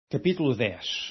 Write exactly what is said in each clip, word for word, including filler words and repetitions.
Capítulo dez.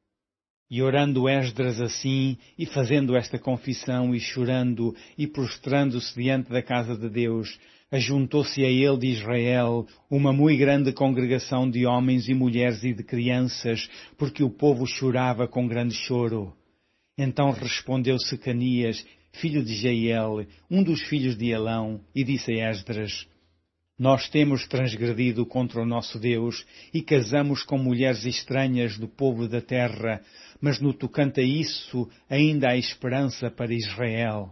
E orando Esdras assim, e fazendo esta confissão, e chorando, e prostrando-se diante da casa de Deus, ajuntou-se a ele de Israel uma muito grande congregação de homens e mulheres e de crianças, porque o povo chorava com grande choro. Então respondeu Secanias, filho de Jeiel, um dos filhos de Elão, e disse a Esdras: Nós temos transgredido contra o nosso Deus e casamos com mulheres estranhas do povo da terra, mas no tocante a isso ainda há esperança para Israel.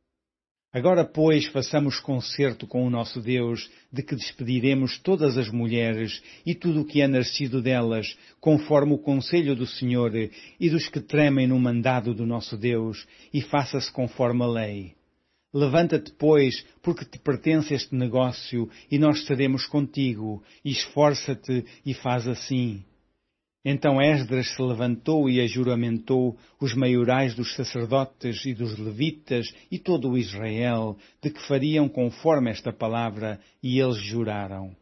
Agora, pois, façamos concerto com o nosso Deus, de que despediremos todas as mulheres e tudo o que é nascido delas, conforme o conselho do Senhor e dos que tremem no mandado do nosso Deus, e faça-se conforme a lei. Levanta-te, pois, porque te pertence este negócio, e nós seremos contigo, e esforça-te e faz assim. Então Esdras se levantou e ajuramentou os maiorais dos sacerdotes e dos levitas e todo o Israel, de que fariam conforme esta palavra, e eles juraram.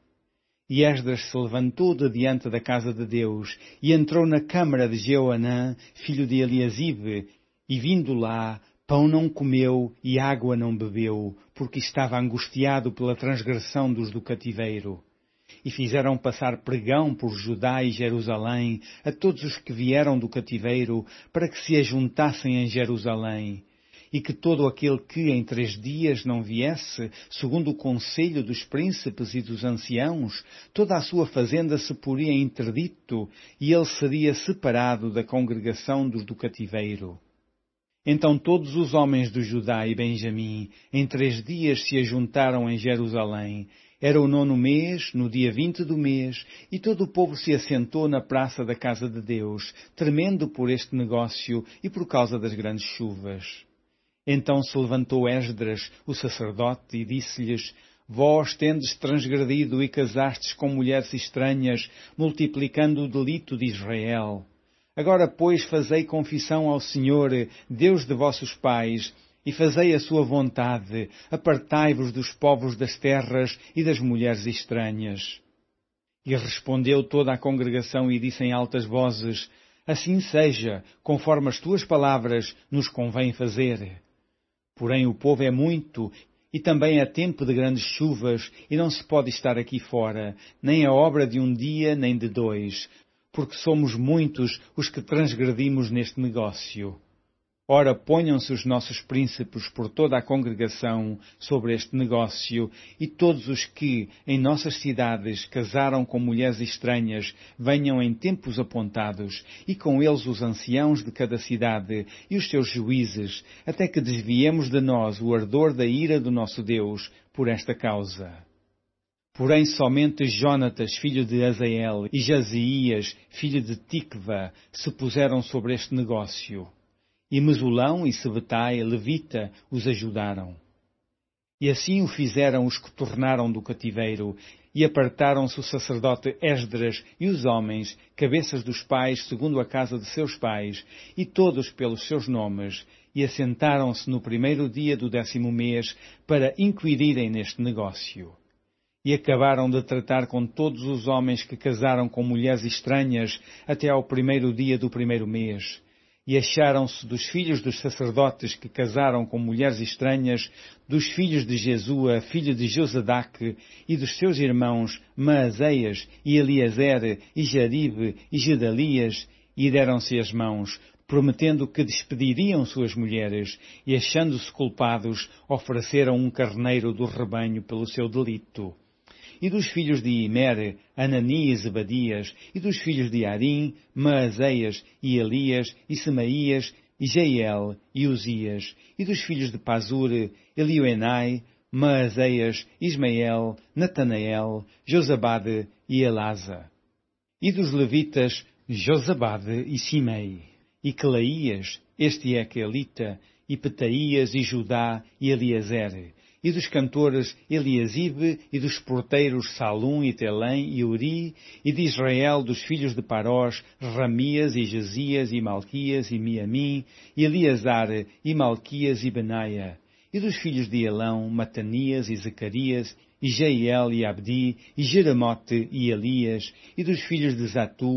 E Esdras se levantou de diante da casa de Deus, e entrou na câmara de Joanã, filho de Eliasibe, e vindo lá, pão não comeu e água não bebeu, porque estava angustiado pela transgressão dos do cativeiro. E fizeram passar pregão por Judá e Jerusalém a todos os que vieram do cativeiro, para que se ajuntassem em Jerusalém, e que todo aquele que em três dias não viesse, segundo o conselho dos príncipes e dos anciãos, toda a sua fazenda se poria em interdito, e ele seria separado da congregação dos do cativeiro. Então todos os homens de Judá e Benjamim, em três dias se ajuntaram em Jerusalém. Era o nono mês, no dia vinte do mês, e todo o povo se assentou na praça da casa de Deus, tremendo por este negócio e por causa das grandes chuvas. Então se levantou Esdras, o sacerdote, e disse-lhes: Vós tendes transgredido e casastes com mulheres estranhas, multiplicando o delito de Israel. Agora, pois, fazei confissão ao Senhor, Deus de vossos pais, e fazei a sua vontade, apartai-vos dos povos das terras e das mulheres estranhas. E respondeu toda a congregação e disse em altas vozes: Assim seja, conforme as tuas palavras nos convém fazer. Porém o povo é muito, e também é tempo de grandes chuvas, e não se pode estar aqui fora, nem a obra de um dia nem de dois, porque somos muitos os que transgredimos neste negócio. Ora, ponham-se os nossos príncipes por toda a congregação sobre este negócio, e todos os que, em nossas cidades, casaram com mulheres estranhas, venham em tempos apontados, e com eles os anciãos de cada cidade e os seus juízes, até que desviemos de nós o ardor da ira do nosso Deus por esta causa. Porém somente Jonatas, filho de Azael, e Jazias, filho de Tikva, se puseram sobre este negócio. E Mesulão e Sebetai, levita, os ajudaram. E assim o fizeram os que tornaram do cativeiro, e apartaram-se o sacerdote Esdras e os homens, cabeças dos pais segundo a casa de seus pais, e todos pelos seus nomes, e assentaram-se no primeiro dia do décimo mês para inquirirem neste negócio. E acabaram de tratar com todos os homens que casaram com mulheres estranhas até ao primeiro dia do primeiro mês. E acharam-se dos filhos dos sacerdotes que casaram com mulheres estranhas, dos filhos de Jesua, filho de Josadaque, e dos seus irmãos Maazéias, e Eliezer, e Jaribe, e Gedalias, e deram-se as mãos, prometendo que despediriam suas mulheres, e achando-se culpados, ofereceram um carneiro do rebanho pelo seu delito. E dos filhos de Imer, Anani e Zebadias, e dos filhos de Arim, Maazéias, e Elias, e Semaías, e Jeiel, e Uzias, e dos filhos de Pazur, Elioenai, Maazéias, Ismael, Natanael, Josabade e Elasa. E dos levitas, Josabade e Simei, e Quelaías, este é Quelita, e Petaías, e Judá, e Eliezer, e dos cantores Eliasibe, e dos porteiros Salum e Telém e Uri, e de Israel dos filhos de Parós, Ramias e Jezias e Malquias e Miamim, e Eleazar e Malquias e Benaia, e dos filhos de Elão, Matanias e Zacarias, e Jeiel e Abdi, e Jeremote e Elias, e dos filhos de Zatu,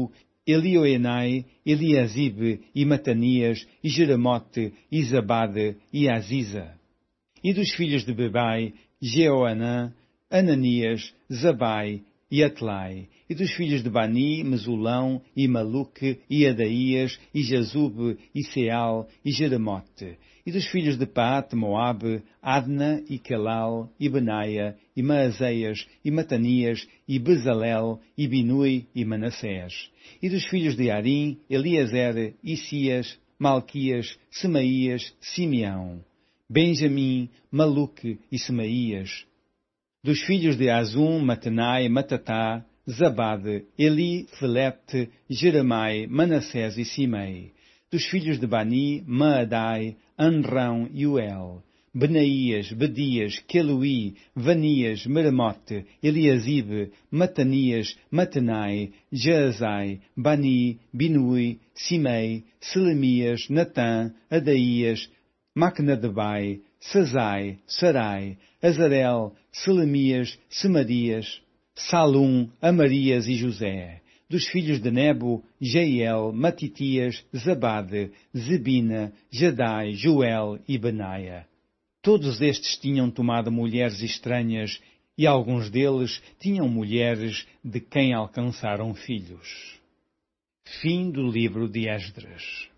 Elioenai, Eliasibe, e Matanias, e Jeremote, e Zabade, e Aziza. E dos filhos de Bebai, Jeoanã, Ananias, Zabai e Atlai. E dos filhos de Bani, Mesulão, e Maluque, e Adaías, e Jazube, e Seal, e Jeremote. E dos filhos de Paate, Moabe, Adna, e Kelal, e Benaia, e Maazeias, e Matanias, e Bezalel, e Binui, e Manassés. E dos filhos de Arim, Eliezer, Isias, Malquias, Semaías, Simeão, Benjamim, Maluque e Semaías. Dos filhos de Azum, Matenai, Matatá, Zabade, Eli, Felete, Jeremai, Manassés e Simei. Dos filhos de Bani, Maadai, Anrão e Uel. Benaías, Bedias, Queluí, Vanias, Meremote, Eliasibe, Matanias, Matenai, Jaazai, Bani, Binui, Simei, Selemias, Natã, Adaías, Macnadebai, Sazai, Sarai, Azarel, Selemias, Semarias, Salum, Amarias e José. Dos filhos de Nebo, Jeiel, Matitias, Zabade, Zebina, Jadai, Joel e Benaia. Todos estes tinham tomado mulheres estranhas, e alguns deles tinham mulheres de quem alcançaram filhos. Fim do livro de Esdras.